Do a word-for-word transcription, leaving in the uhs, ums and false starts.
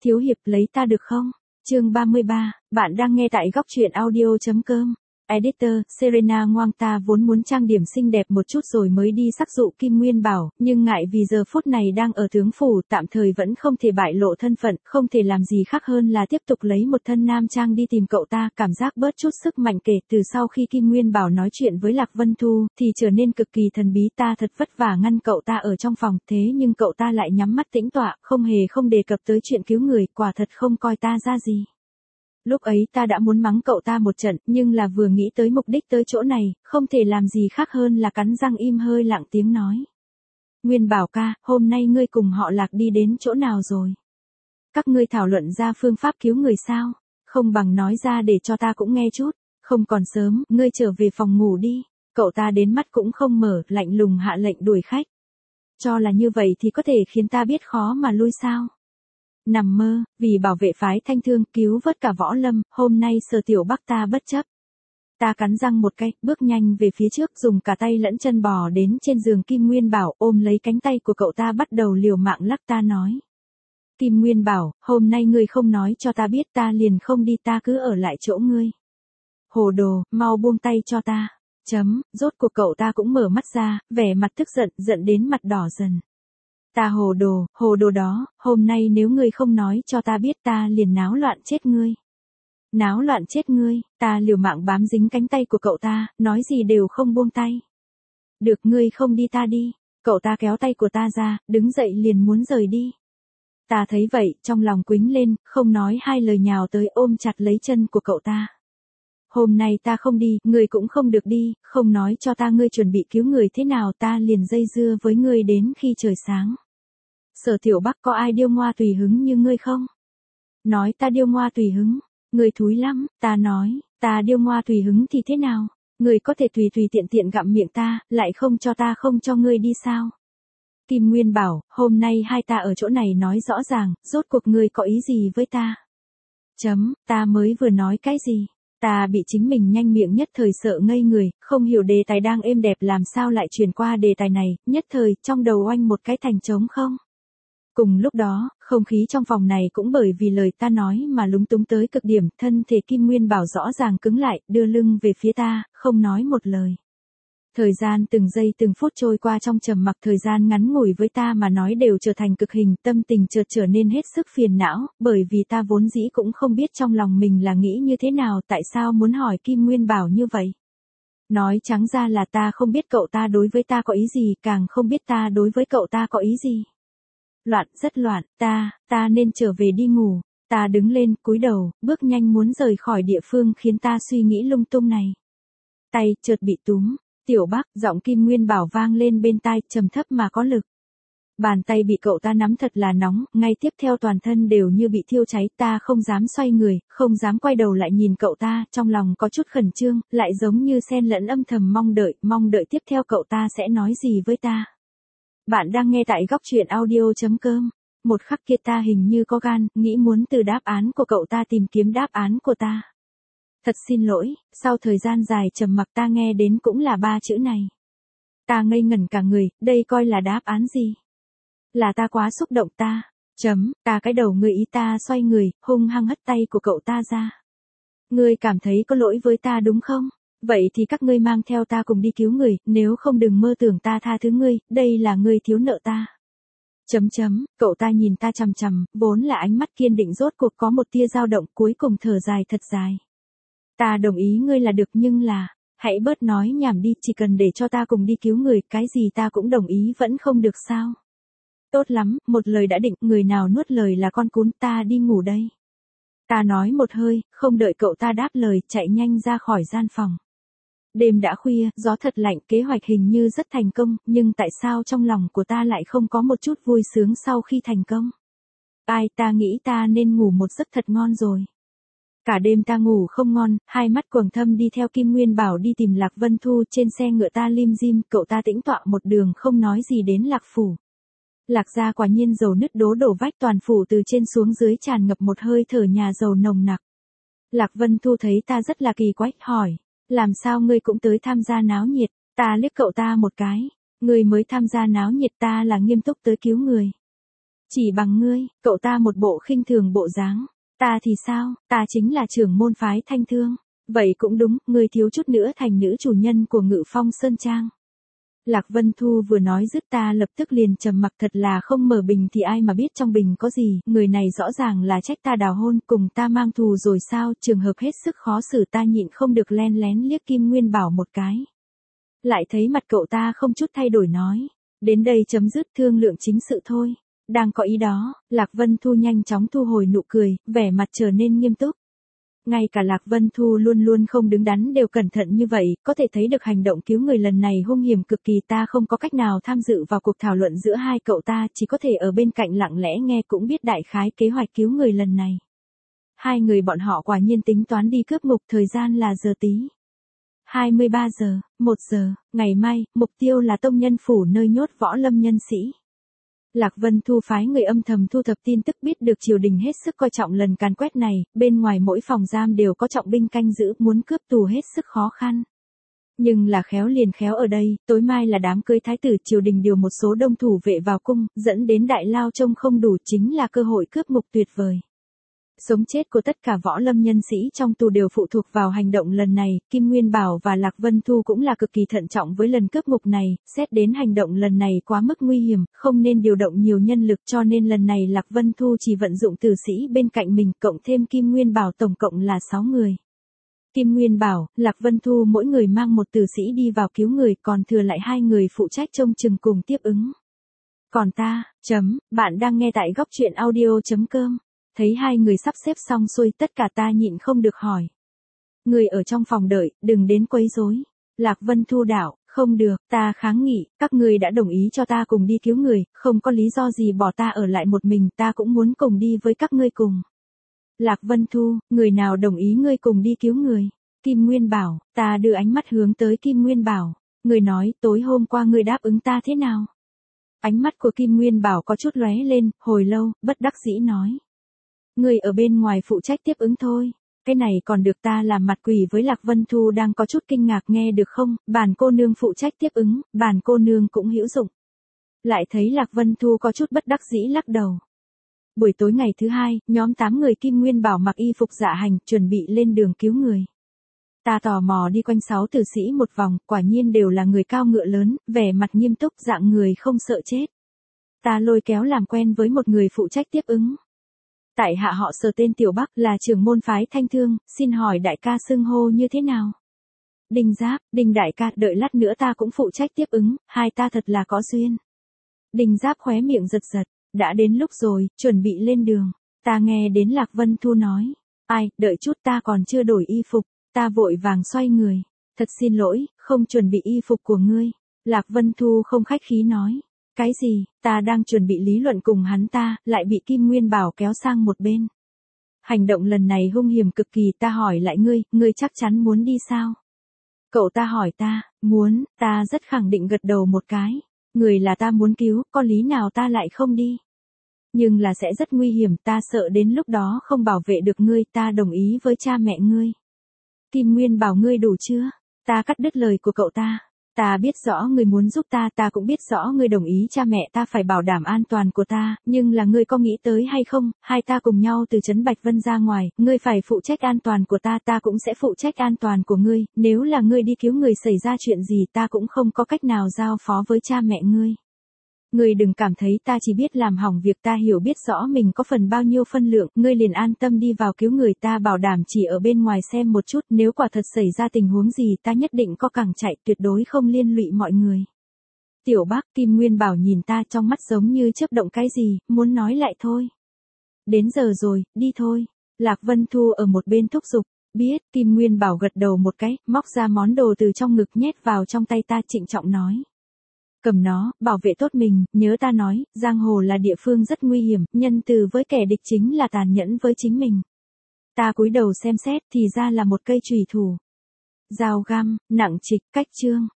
Thiếu hiệp lấy ta được không? Chương ba mươi ba, bạn đang nghe tại góc truyện audio chấm com. Editor, Serena Ngoang ta vốn muốn trang điểm xinh đẹp một chút rồi mới đi sắc dụ Kim Nguyên Bảo, nhưng ngại vì giờ phút này đang ở tướng phủ, tạm thời vẫn không thể bại lộ thân phận, không thể làm gì khác hơn là tiếp tục lấy một thân nam trang đi tìm cậu ta, cảm giác bớt chút sức mạnh kể từ sau khi Kim Nguyên Bảo nói chuyện với Lạc Vân Thu, thì trở nên cực kỳ thần bí. Ta thật vất vả ngăn cậu ta ở trong phòng, thế nhưng cậu ta lại nhắm mắt tĩnh tọa, không hề không đề cập tới chuyện cứu người, quả thật không coi ta ra gì. Lúc ấy ta đã muốn mắng cậu ta một trận, nhưng là vừa nghĩ tới mục đích tới chỗ này, không thể làm gì khác hơn là cắn răng im hơi lặng tiếng nói. Nguyên Bảo ca, hôm nay ngươi cùng họ Lạc đi đến chỗ nào rồi? Các ngươi thảo luận ra phương pháp cứu người sao? Không bằng nói ra để cho ta cũng nghe chút. Không còn sớm, ngươi trở về phòng ngủ đi. Cậu ta đến mắt cũng không mở, lạnh lùng hạ lệnh đuổi khách. Cho là như vậy thì có thể khiến ta biết khó mà lui sao? Nằm mơ, vì bảo vệ phái Thanh Thương, cứu vớt cả võ lâm, hôm nay Sở Tiểu Bắc ta bất chấp. Ta cắn răng một cái, bước nhanh về phía trước, dùng cả tay lẫn chân bò đến trên giường Kim Nguyên Bảo, ôm lấy cánh tay của cậu ta bắt đầu liều mạng lắc. Ta nói. Kim Nguyên Bảo, hôm nay ngươi không nói cho ta biết ta liền không đi, ta cứ ở lại chỗ ngươi. Hồ đồ, mau buông tay cho ta. Chấm, rốt cuộc cậu ta cũng mở mắt ra, vẻ mặt tức giận, giận đến mặt đỏ dần. Ta hồ đồ, hồ đồ đó, hôm nay nếu ngươi không nói cho ta biết ta liền náo loạn chết ngươi. Náo loạn chết ngươi, ta liều mạng bám dính cánh tay của cậu ta, nói gì đều không buông tay. Được, ngươi không đi ta đi. Cậu ta kéo tay của ta ra, đứng dậy liền muốn rời đi. Ta thấy vậy, trong lòng quýnh lên, không nói hai lời nhào tới ôm chặt lấy chân của cậu ta. Hôm nay ta không đi, ngươi cũng không được đi, không nói cho ta ngươi chuẩn bị cứu người thế nào ta liền dây dưa với ngươi đến khi trời sáng. Sở Tiểu Bắc, có ai điêu ngoa tùy hứng như ngươi không? Nói ta điêu ngoa tùy hứng, ngươi thúi lắm. Ta nói, ta điêu ngoa tùy hứng thì thế nào? Ngươi có thể tùy tùy tiện tiện gặm miệng ta, lại không cho ta không cho ngươi đi sao? Kim Nguyên Bảo, hôm nay hai ta ở chỗ này nói rõ ràng, rốt cuộc ngươi có ý gì với ta? Chấm, ta mới vừa nói cái gì? Ta bị chính mình nhanh miệng nhất thời sợ ngây người, không hiểu đề tài đang êm đẹp làm sao lại chuyển qua đề tài này, nhất thời, trong đầu oanh một cái thành trống không. Cùng lúc đó, không khí trong phòng này cũng bởi vì lời ta nói mà lúng túng tới cực điểm, thân thể Kim Nguyên Bảo rõ ràng cứng lại, đưa lưng về phía ta, không nói một lời. Thời gian từng giây từng phút trôi qua trong trầm mặc, thời gian ngắn ngủi với ta mà nói đều trở thành cực hình, tâm tình chợt trở nên hết sức phiền não, bởi vì ta vốn dĩ cũng không biết trong lòng mình là nghĩ như thế nào, tại sao muốn hỏi Kim Nguyên Bảo như vậy. Nói trắng ra là ta không biết cậu ta đối với ta có ý gì, càng không biết ta đối với cậu ta có ý gì. Loạn, rất loạn, ta, ta nên trở về đi ngủ. Ta đứng lên, cúi đầu, bước nhanh muốn rời khỏi địa phương khiến ta suy nghĩ lung tung này. Tay, chợt bị túm. Tiểu Bắc, giọng Kim Nguyên Bảo vang lên bên tai, trầm thấp mà có lực. Bàn tay bị cậu ta nắm thật là nóng, ngay tiếp theo toàn thân đều như bị thiêu cháy, ta không dám xoay người, không dám quay đầu lại nhìn cậu ta, trong lòng có chút khẩn trương, lại giống như xen lẫn âm thầm mong đợi, mong đợi tiếp theo cậu ta sẽ nói gì với ta. Bạn đang nghe tại góc truyện audio chấm com. Một khắc kia ta hình như có gan, nghĩ muốn từ đáp án của cậu ta tìm kiếm đáp án của ta. Thật xin lỗi, sau thời gian dài trầm mặc ta nghe đến cũng là ba chữ này. Ta ngây ngẩn cả người, đây coi là đáp án gì? Là ta quá xúc động ta. Chấm, ta cái đầu người ý ta xoay người, hung hăng hất tay của cậu ta ra. Ngươi cảm thấy có lỗi với ta đúng không? Vậy thì các ngươi mang theo ta cùng đi cứu người, nếu không đừng mơ tưởng ta tha thứ ngươi, đây là ngươi thiếu nợ ta. Chấm chấm, cậu ta nhìn ta chằm chằm, vốn là ánh mắt kiên định rốt cuộc có một tia dao động, cuối cùng thở dài thật dài. Ta đồng ý ngươi là được nhưng là, hãy bớt nói nhảm đi, chỉ cần để cho ta cùng đi cứu người, cái gì ta cũng đồng ý vẫn không được sao. Tốt lắm, một lời đã định, người nào nuốt lời là con cún, ta đi ngủ đây. Ta nói một hơi, không đợi cậu ta đáp lời, chạy nhanh ra khỏi gian phòng. Đêm đã khuya, gió thật lạnh, kế hoạch hình như rất thành công, nhưng tại sao trong lòng của ta lại không có một chút vui sướng sau khi thành công? Ai, ta nghĩ ta nên ngủ một giấc thật ngon rồi. Cả đêm ta ngủ không ngon, hai mắt quầng thâm đi theo Kim Nguyên Bảo đi tìm Lạc Vân Thu, trên xe ngựa ta lim dim, cậu ta tĩnh tọa một đường không nói gì đến Lạc phủ. Lạc gia quả nhiên dầu nứt đố đổ vách, toàn phủ từ trên xuống dưới tràn ngập một hơi thở nhà giàu nồng nặc. Lạc Vân Thu thấy ta rất là kỳ quái, hỏi, làm sao ngươi cũng tới tham gia náo nhiệt? Ta liếc cậu ta một cái, ngươi mới tham gia náo nhiệt, ta là nghiêm túc tới cứu người. Chỉ bằng ngươi, cậu ta một bộ khinh thường bộ dáng. Ta thì sao, ta chính là trưởng môn phái Thanh Thương. Vậy cũng đúng, ngươi thiếu chút nữa thành nữ chủ nhân của Ngự Phong Sơn Trang. Lạc Vân Thu vừa nói dứt ta lập tức liền trầm mặc, thật là không mở bình thì ai mà biết trong bình có gì, người này rõ ràng là trách ta đào hôn cùng ta mang thù rồi sao, trường hợp hết sức khó xử ta nhịn không được len lén liếc Kim Nguyên Bảo một cái. Lại thấy mặt cậu ta không chút thay đổi nói, đến đây chấm dứt thương lượng chính sự thôi. Đang có ý đó, Lạc Vân Thu nhanh chóng thu hồi nụ cười, vẻ mặt trở nên nghiêm túc. Ngay cả Lạc Vân Thu luôn luôn không đứng đắn đều cẩn thận như vậy, có thể thấy được hành động cứu người lần này hung hiểm cực kỳ, ta không có cách nào tham dự vào cuộc thảo luận giữa hai cậu ta, chỉ có thể ở bên cạnh lặng lẽ nghe cũng biết đại khái kế hoạch cứu người lần này. Hai người bọn họ quả nhiên tính toán đi cướp ngục, thời gian là giờ tí. hai mươi ba giờ, một giờ, ngày mai, mục tiêu là Tông Nhân Phủ nơi nhốt võ lâm nhân sĩ. Lạc Vân Thu phái người âm thầm thu thập tin tức, biết được triều đình hết sức coi trọng lần càn quét này, bên ngoài mỗi phòng giam đều có trọng binh canh giữ, muốn cướp tù hết sức khó khăn. Nhưng là khéo liền khéo ở đây, tối mai là đám cưới thái tử, triều đình điều một số đông thủ vệ vào cung, dẫn đến đại lao trông không đủ, chính là cơ hội cướp ngục tuyệt vời. Sống chết của tất cả võ lâm nhân sĩ trong tù đều phụ thuộc vào hành động lần này, Kim Nguyên Bảo và Lạc Vân Thu cũng là cực kỳ thận trọng với lần cướp ngục này, xét đến hành động lần này quá mức nguy hiểm, không nên điều động nhiều nhân lực, cho nên lần này Lạc Vân Thu chỉ vận dụng tử sĩ bên cạnh mình, cộng thêm Kim Nguyên Bảo tổng cộng là sáu người. Kim Nguyên Bảo, Lạc Vân Thu mỗi người mang một tử sĩ đi vào cứu người, còn thừa lại hai người phụ trách trông chừng cùng tiếp ứng. Còn ta, chấm, bạn đang nghe tại góc truyện audio chấm com. Thấy hai người sắp xếp xong xuôi, tất cả ta nhịn không được hỏi. Người ở trong phòng đợi, đừng đến quấy rối. Lạc Vân Thu đạo, không được, ta kháng nghị, các người đã đồng ý cho ta cùng đi cứu người, không có lý do gì bỏ ta ở lại một mình, ta cũng muốn cùng đi với các ngươi cùng. Lạc Vân Thu, người nào đồng ý ngươi cùng đi cứu người? Kim Nguyên Bảo, ta đưa ánh mắt hướng tới Kim Nguyên Bảo. Người nói, tối hôm qua ngươi đáp ứng ta thế nào? Ánh mắt của Kim Nguyên Bảo có chút lóe lên, hồi lâu, bất đắc dĩ nói. Người ở bên ngoài phụ trách tiếp ứng thôi. Cái này còn được, ta làm mặt quỷ với Lạc Vân Thu đang có chút kinh ngạc, nghe được không, bản cô nương phụ trách tiếp ứng, bản cô nương cũng hữu dụng. Lại thấy Lạc Vân Thu có chút bất đắc dĩ lắc đầu. Buổi tối ngày thứ hai, nhóm tám người Kim Nguyên Bảo mặc y phục dạ hành, chuẩn bị lên đường cứu người. Ta tò mò đi quanh sáu tử sĩ một vòng, quả nhiên đều là người cao ngựa lớn, vẻ mặt nghiêm túc, dạng người không sợ chết. Ta lôi kéo làm quen với một người phụ trách tiếp ứng. Tại hạ họ Sở, tên Tiểu Bắc, là trưởng môn phái Thanh Thương, xin hỏi đại ca xưng hô như thế nào? Đinh Giáp, Đinh đại ca, đợi lát nữa ta cũng phụ trách tiếp ứng, hai ta thật là có duyên. Đinh Giáp khóe miệng giật giật, đã đến lúc rồi, chuẩn bị lên đường. Ta nghe đến Lạc Vân Thu nói, ai, đợi chút, ta còn chưa đổi y phục, ta vội vàng xoay người. Thật xin lỗi, không chuẩn bị y phục của ngươi. Lạc Vân Thu không khách khí nói. Cái gì, ta đang chuẩn bị lý luận cùng hắn ta, lại bị Kim Nguyên Bảo kéo sang một bên. Hành động lần này hung hiểm cực kỳ, ta hỏi lại ngươi, ngươi chắc chắn muốn đi sao? Cậu ta hỏi ta, muốn, ta rất khẳng định gật đầu một cái. Người là ta muốn cứu, có lý nào ta lại không đi? Nhưng là sẽ rất nguy hiểm, ta sợ đến lúc đó không bảo vệ được ngươi, ta đồng ý với cha mẹ ngươi. Kim Nguyên Bảo, ngươi đủ chưa? Ta cắt đứt lời của cậu ta. Ta biết rõ ngươi muốn giúp ta, ta cũng biết rõ ngươi đồng ý cha mẹ ta phải bảo đảm an toàn của ta, nhưng là ngươi có nghĩ tới hay không, hai ta cùng nhau từ trấn Bạch Vân ra ngoài, ngươi phải phụ trách an toàn của ta, ta cũng sẽ phụ trách an toàn của ngươi, nếu là ngươi đi cứu người xảy ra chuyện gì ta cũng không có cách nào giao phó với cha mẹ ngươi. Ngươi đừng cảm thấy ta chỉ biết làm hỏng việc, ta hiểu biết rõ mình có phần bao nhiêu phân lượng, ngươi liền an tâm đi vào cứu người, ta bảo đảm chỉ ở bên ngoài xem một chút, nếu quả thật xảy ra tình huống gì ta nhất định có cẳng chạy, tuyệt đối không liên lụy mọi người. Tiểu Bác, Kim Nguyên Bảo nhìn ta trong mắt giống như chớp động cái gì, muốn nói lại thôi. Đến giờ rồi, đi thôi. Lạc Vân Thu ở một bên thúc giục. Biết, Kim Nguyên Bảo gật đầu một cái, móc ra món đồ từ trong ngực nhét vào trong tay ta, trịnh trọng nói. Cầm nó, bảo vệ tốt mình, nhớ ta nói, giang hồ là địa phương rất nguy hiểm, nhân từ với kẻ địch chính là tàn nhẫn với chính mình. Ta cúi đầu xem xét, thì ra là một cây chùy thủ. Dao găm, nặng trịch, cách chương.